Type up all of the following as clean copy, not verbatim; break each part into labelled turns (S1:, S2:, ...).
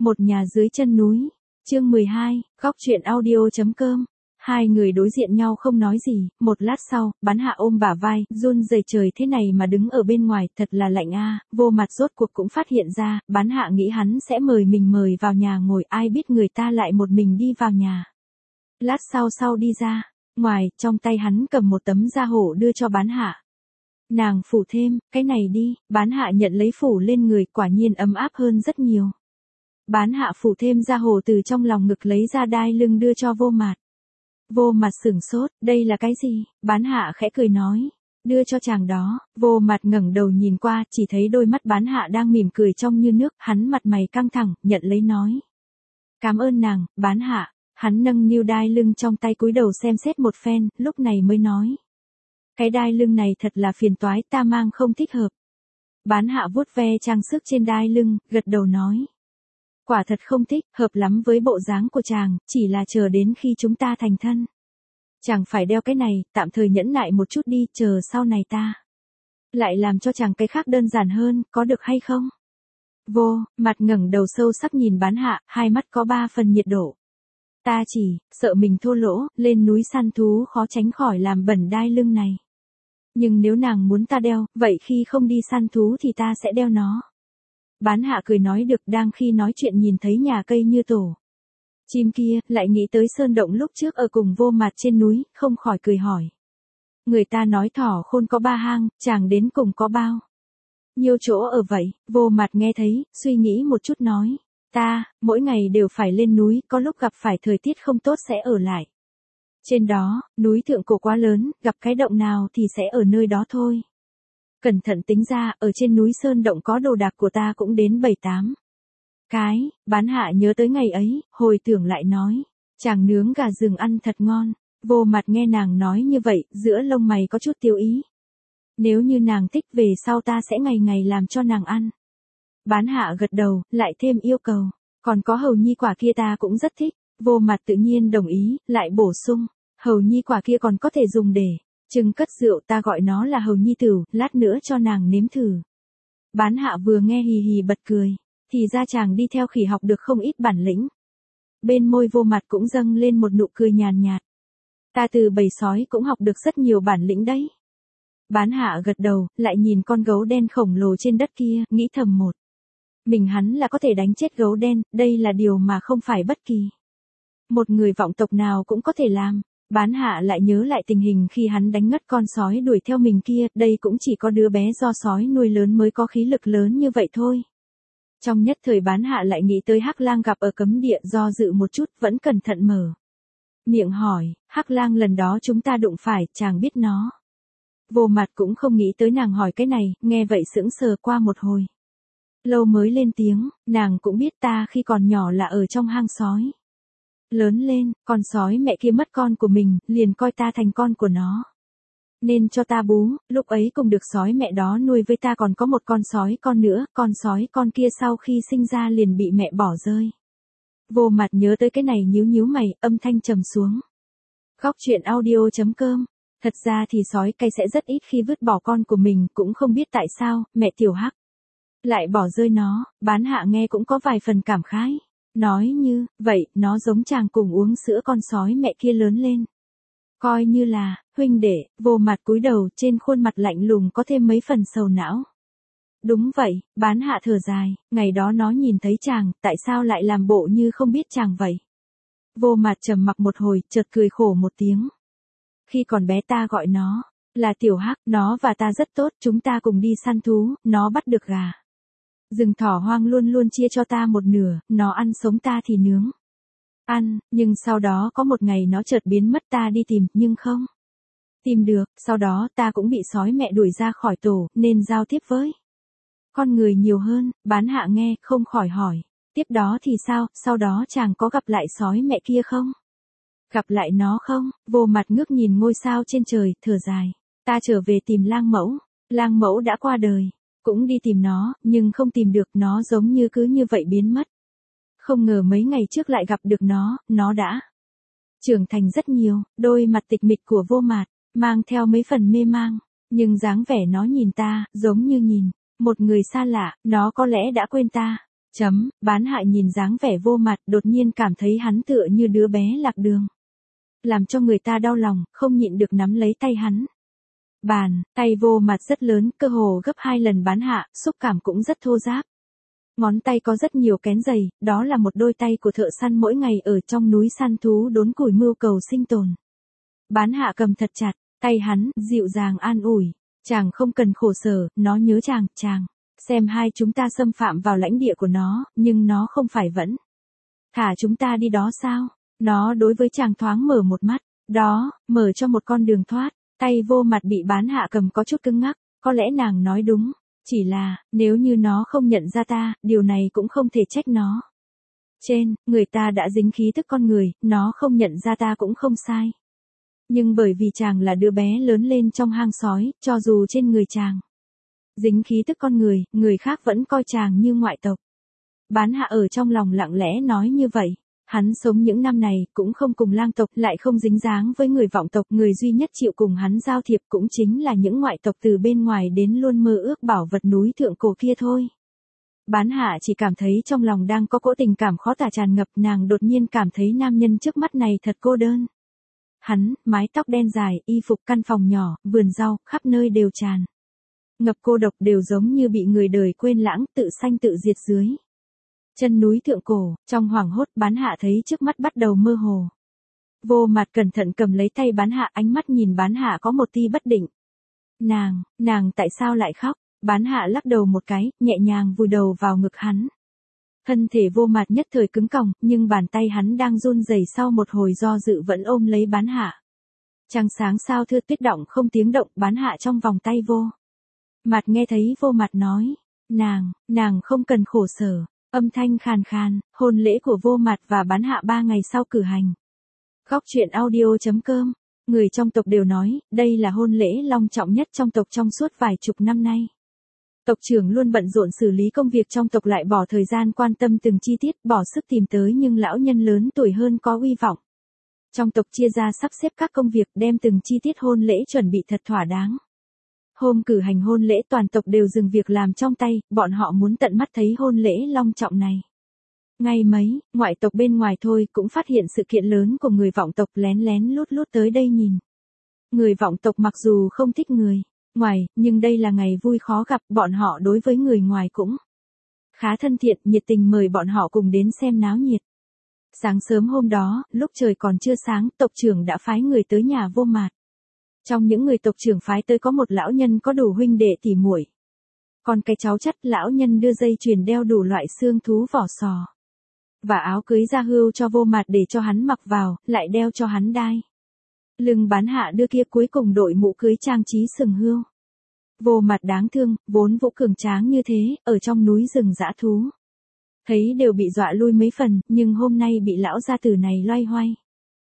S1: Một nhà dưới chân núi. Chương 12, góc truyện audio.com. Hai người đối diện nhau không nói gì, một lát sau, Bán Hạ ôm bả vai, run rẩy trời thế này mà đứng ở bên ngoài, thật là lạnh a. Vô Mặt rốt cuộc cũng phát hiện ra, Bán Hạ nghĩ hắn sẽ mời mình mời vào nhà ngồi, ai biết người ta lại một mình đi vào nhà. Lát sau đi ra, ngoài, trong tay hắn cầm một tấm da hổ đưa cho Bán Hạ. Nàng phủ thêm, cái này đi. Bán Hạ nhận lấy phủ lên người, quả nhiên ấm áp hơn rất nhiều. Bán Hạ phủ thêm da hổ từ trong lòng ngực lấy ra đai lưng đưa cho Vô Mặt. Vô Mặt sửng sốt, đây là cái gì? Bán Hạ khẽ cười nói, đưa cho chàng đó. Vô Mặt ngẩng đầu nhìn qua, chỉ thấy đôi mắt Bán Hạ đang mỉm cười trong như nước, hắn mặt mày căng thẳng, nhận lấy nói. Cảm ơn nàng, Bán Hạ. Hắn nâng niu đai lưng trong tay cúi đầu xem xét một phen, lúc này mới nói. Cái đai lưng này thật là phiền toái, ta mang không thích hợp. Bán Hạ vuốt ve trang sức trên đai lưng, gật đầu nói. Quả thật không thích, hợp lắm với bộ dáng của chàng, chỉ là chờ đến khi chúng ta thành thân. Chàng phải đeo cái này, tạm thời nhẫn nại một chút đi, chờ sau này ta lại làm cho chàng cái khác đơn giản hơn, có được hay không? Vô Mặt ngẩng đầu sâu sắc nhìn Bán Hạ, hai mắt có 3 phần nhiệt độ. Ta chỉ sợ mình thô lỗ, lên núi săn thú khó tránh khỏi làm bẩn đai lưng này. Nhưng nếu nàng muốn ta đeo, vậy khi không đi săn thú thì ta sẽ đeo nó. Bán Hạ cười nói được, đang khi nói chuyện nhìn thấy nhà cây như tổ chim kia, lại nghĩ tới sơn động lúc trước ở cùng Vô Mặt trên núi, không khỏi cười hỏi. Người ta nói thỏ khôn có 3 hang, chàng đến cùng có bao nhiêu chỗ ở vậy? Vô Mặt nghe thấy, suy nghĩ một chút nói. Ta, mỗi ngày đều phải lên núi, có lúc gặp phải thời tiết không tốt sẽ ở lại. Trên đó, núi thượng cổ quá lớn, gặp cái động nào thì sẽ ở nơi đó thôi. Cẩn thận tính ra, ở trên núi sơn động có đồ đạc của ta cũng đến 7-8 cái. Bán Hạ nhớ tới ngày ấy, hồi tưởng lại nói. Chàng nướng gà rừng ăn thật ngon. Vô Mặt nghe nàng nói như vậy, giữa lông mày có chút tiêu ý. Nếu như nàng thích về sau ta sẽ ngày ngày làm cho nàng ăn. Bán Hạ gật đầu, lại thêm yêu cầu. Còn có hầu nhi quả kia ta cũng rất thích. Vô Mặt tự nhiên đồng ý, lại bổ sung. Hầu nhi quả kia còn có thể dùng để trưng cất rượu, ta gọi nó là hầu nhi tửu, lát nữa cho nàng nếm thử. Bán Hạ vừa nghe hì hì bật cười. Thì ra chàng đi theo khỉ học được không ít bản lĩnh. Bên môi Vô Mặt cũng dâng lên một nụ cười nhàn nhạt. Ta từ bầy sói cũng học được rất nhiều bản lĩnh đấy. Bán Hạ gật đầu, lại nhìn con gấu đen khổng lồ trên đất kia, nghĩ thầm một. Mình hắn là có thể đánh chết gấu đen, đây là điều mà không phải bất kỳ một người vọng tộc nào cũng có thể làm. Bán Hạ lại nhớ lại tình hình khi hắn đánh ngất con sói đuổi theo mình kia, đây cũng chỉ có đứa bé do sói nuôi lớn mới có khí lực lớn như vậy thôi. Trong nhất thời Bán Hạ lại nghĩ tới Hắc Lang gặp ở cấm địa, do dự một chút, vẫn cẩn thận mở miệng hỏi, Hắc Lang lần đó chúng ta đụng phải, chàng biết nó? Vô Mặt cũng không nghĩ tới nàng hỏi cái này, nghe vậy sững sờ qua một hồi lâu mới lên tiếng, nàng cũng biết, ta khi còn nhỏ là ở trong hang sói lớn lên, con sói mẹ kia mất con của mình, liền coi ta thành con của nó. Nên cho ta bú, lúc ấy cùng được sói mẹ đó nuôi với ta còn có một con sói con nữa, con sói con kia sau khi sinh ra liền bị mẹ bỏ rơi. Vô Mặt nhớ tới cái này nhíu mày, âm thanh trầm xuống. Góc truyện audio.com. Thật ra thì sói cây sẽ rất ít khi vứt bỏ con của mình, cũng không biết tại sao, mẹ Tiểu Hắc lại bỏ rơi nó. Bán Hạ nghe cũng có vài phần cảm khái. Nói như, vậy, nó giống chàng cùng uống sữa con sói mẹ kia lớn lên. Coi như là, huynh đệ. Vô Mặt cúi đầu, trên khuôn mặt lạnh lùng có thêm mấy phần sầu não. Đúng vậy. Bán Hạ thở dài, ngày đó nó nhìn thấy chàng, tại sao lại làm bộ như không biết chàng vậy? Vô Mặt trầm mặc một hồi, chợt cười khổ một tiếng. Khi còn bé ta gọi nó là Tiểu Hắc, nó và ta rất tốt, chúng ta cùng đi săn thú, nó bắt được gà rừng thỏ hoang luôn luôn chia cho ta một nửa, nó ăn sống ta thì nướng ăn, nhưng sau đó có một ngày nó chợt biến mất, ta đi tìm, nhưng không tìm được, sau đó ta cũng bị sói mẹ đuổi ra khỏi tổ, nên giao tiếp với con người nhiều hơn. Bán Hạ nghe, không khỏi hỏi, tiếp đó thì sao, sau đó chàng có gặp lại sói mẹ kia không? Gặp lại nó không? Vô Mặt ngước nhìn ngôi sao trên trời, thở dài. Ta trở về tìm Lang Mẫu đã qua đời. Cũng đi tìm nó, nhưng không tìm được, nó giống như cứ như vậy biến mất. Không ngờ mấy ngày trước lại gặp được nó đã trưởng thành rất nhiều. Đôi mặt tịch mịch của Vô Mặt mang theo mấy phần mê mang, nhưng dáng vẻ nó nhìn ta, giống như nhìn một người xa lạ, nó có lẽ đã quên ta. Bán hạ nhìn dáng vẻ Vô Mặt, đột nhiên cảm thấy hắn tựa như đứa bé lạc đường. Làm cho người ta đau lòng, không nhịn được nắm lấy tay hắn. Tay Vô Mặt rất lớn, cơ hồ gấp 2 lần bán hạ, xúc cảm cũng rất thô ráp. Ngón tay có rất nhiều kén dày, đó là một đôi tay của thợ săn mỗi ngày ở trong núi săn thú đốn củi mưu cầu sinh tồn. Bán hạ cầm thật chặt, tay hắn, dịu dàng an ủi. Chàng không cần khổ sở, nó nhớ chàng. Xem hai chúng ta xâm phạm vào lãnh địa của nó, nhưng nó không phải vẫn thả chúng ta đi đó sao? Nó đối với chàng thoáng mở một mắt, đó, mở cho một con đường thoát. Tay Vô Mặt bị bán hạ cầm có chút cứng ngắc, có lẽ nàng nói đúng. Chỉ là, nếu như nó không nhận ra ta, điều này cũng không thể trách nó. Người ta đã dính khí thức con người, nó không nhận ra ta cũng không sai. Nhưng bởi vì chàng là đứa bé lớn lên trong hang sói, cho dù trên người chàng dính khí thức con người, người khác vẫn coi chàng như ngoại tộc. Bán hạ ở trong lòng lặng lẽ nói như vậy. Hắn sống những năm này, cũng không cùng lang tộc, lại không dính dáng với người vọng tộc, người duy nhất chịu cùng hắn giao thiệp cũng chính là những ngoại tộc từ bên ngoài đến luôn mơ ước bảo vật núi thượng cổ kia thôi. Bán hạ chỉ cảm thấy trong lòng đang có cỗ tình cảm khó tả tràn ngập, nàng đột nhiên cảm thấy nam nhân trước mắt này thật cô đơn. Hắn, mái tóc đen dài, y phục, căn phòng nhỏ, vườn rau, khắp nơi đều tràn ngập cô độc, đều giống như bị người đời quên lãng, tự sanh tự diệt dưới chân núi thượng cổ. Trong hoảng hốt, bán hạ thấy trước mắt bắt đầu mơ hồ. Vô Mặt cẩn thận cầm lấy tay bán hạ, ánh mắt nhìn bán hạ có một tia bất định. Nàng tại sao lại khóc? Bán hạ lắc đầu một cái, nhẹ nhàng vùi đầu vào ngực hắn. Thân thể Vô Mặt nhất thời cứng còng, nhưng bàn tay hắn đang run rẩy, sau một hồi do dự vẫn ôm lấy bán hạ. Trăng sáng sao thưa tuyết động không tiếng động, bán hạ trong vòng tay Vô Mặt nghe thấy Vô Mặt nói, nàng không cần khổ sở. Âm thanh khàn khàn, hôn lễ của Vô Mặt và bán hạ 3 ngày sau cử hành. Góc truyện audio.com. Người trong tộc đều nói, đây là hôn lễ long trọng nhất trong tộc trong suốt vài chục năm nay. Tộc trưởng luôn bận rộn xử lý công việc trong tộc, lại bỏ thời gian quan tâm từng chi tiết, bỏ sức tìm tới nhưng lão nhân lớn tuổi hơn có uy vọng. Trong tộc chia ra sắp xếp các công việc, đem từng chi tiết hôn lễ chuẩn bị thật thỏa đáng. Hôm cử hành hôn lễ toàn tộc đều dừng việc làm trong tay, bọn họ muốn tận mắt thấy hôn lễ long trọng này. Ngày mấy, ngoại tộc bên ngoài thôi cũng phát hiện sự kiện lớn của người vọng tộc, lén lén lút tới đây nhìn. Người vọng tộc mặc dù không thích người ngoài, nhưng đây là ngày vui khó gặp, bọn họ đối với người ngoài cũng khá thân thiện, nhiệt tình mời bọn họ cùng đến xem náo nhiệt. Sáng sớm hôm đó, lúc trời còn chưa sáng, tộc trưởng đã phái người tới nhà Vô Mặt. Trong những người tộc trưởng phái tới có một lão nhân có đủ huynh đệ tỉ muội. Còn cái cháu chắt, lão nhân đưa dây chuyền đeo đủ loại xương thú vỏ sò và áo cưới da hươu cho Vô Mặt để cho hắn mặc vào, lại đeo cho hắn đai lưng bán hạ đưa kia, cuối cùng đội mũ cưới trang trí sừng hươu. Vô Mặt đáng thương, vốn vũ cường tráng như thế, ở trong núi rừng dã thú thấy đều bị dọa lui mấy phần, nhưng hôm nay bị lão gia tử này loay hoay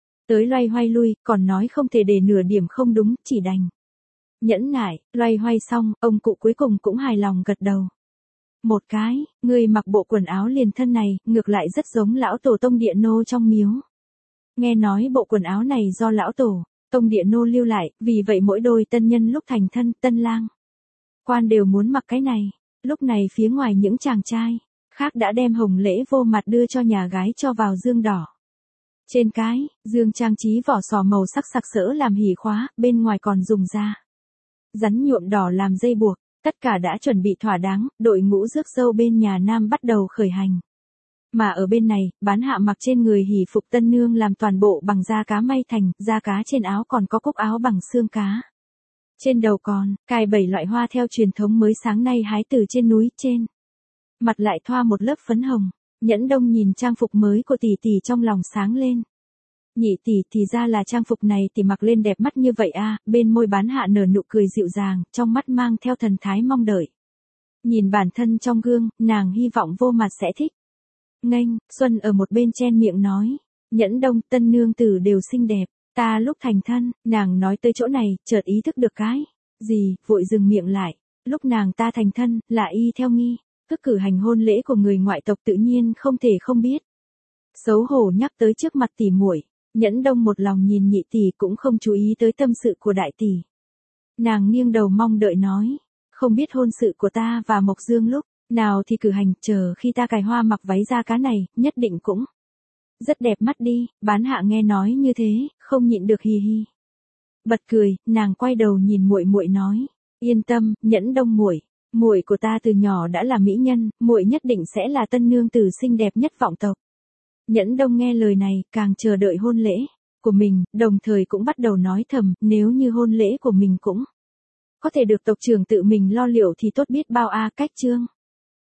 S1: lui, còn nói không thể để nửa điểm không đúng, chỉ đành nhẫn nại. Loay hoay xong, ông cụ cuối cùng cũng hài lòng gật đầu. Một cái, người mặc bộ quần áo liền thân này, ngược lại rất giống lão tổ tông địa nô trong miếu. Nghe nói bộ quần áo này do lão tổ tông địa nô lưu lại, vì vậy mỗi đôi tân nhân lúc thành thân, tân lang quan đều muốn mặc cái này. Lúc này phía ngoài những chàng trai khác đã đem hồng lễ Vô Mặt đưa cho nhà gái cho vào dương đỏ. Trên cái dương trang trí vỏ sò màu sắc sặc sỡ làm hỉ khóa, bên ngoài còn dùng da rắn nhuộm đỏ làm dây buộc. Tất cả đã chuẩn bị thỏa đáng, đội ngũ rước dâu bên nhà nam bắt đầu khởi hành. Mà ở bên này, bán hạ mặc trên người hỉ phục tân nương làm toàn bộ bằng da cá may thành, da cá trên áo còn có cúc áo bằng xương cá. Trên đầu còn cài 7 loại hoa theo truyền thống mới sáng nay hái từ trên núi, trên mặt lại thoa một lớp phấn hồng. Nhẫn Đông nhìn trang phục mới của tỷ tỷ trong lòng sáng lên. Nhị tỷ, thì ra là trang phục này tỷ mặc lên đẹp mắt như vậy a. Bên môi bán hạ nở nụ cười dịu dàng, trong mắt mang theo thần thái mong đợi. Nhìn bản thân trong gương, nàng hy vọng Vô Mặt sẽ thích. Nghênh, Xuân ở một bên chen miệng nói. Nhẫn Đông, tân nương tử đều xinh đẹp. Ta lúc thành thân, nàng nói tới chỗ này, chợt ý thức được cái gì, vội dừng miệng lại. Lúc nàng ta thành thân, là y theo nghi thức cử hành hôn lễ của người ngoại tộc, tự nhiên không thể không biết. Xấu hổ nhắc tới trước mặt tỷ muội. Nhẫn Đông một lòng nhìn nhị tỷ, cũng không chú ý tới tâm sự của đại tỷ. Nàng nghiêng đầu mong đợi nói, không biết hôn sự của ta và Mộc Dương lúc Nào thì cử hành, chờ khi ta cài hoa mặc váy da cá này, nhất định cũng rất đẹp mắt đi. Bán hạ nghe nói như thế, không nhịn được hì hì. Bật cười, nàng quay đầu nhìn muội muội nói, yên tâm, Nhẫn Đông muội, muội của ta từ nhỏ đã là mỹ nhân, muội nhất định sẽ là tân nương tử xinh đẹp nhất vọng tộc. Nhẫn Đông nghe lời này, càng chờ đợi hôn lễ của mình, đồng thời cũng bắt đầu nói thầm, nếu như hôn lễ của mình cũng có thể được tộc trưởng tự mình lo liệu thì tốt biết bao a. Cách chương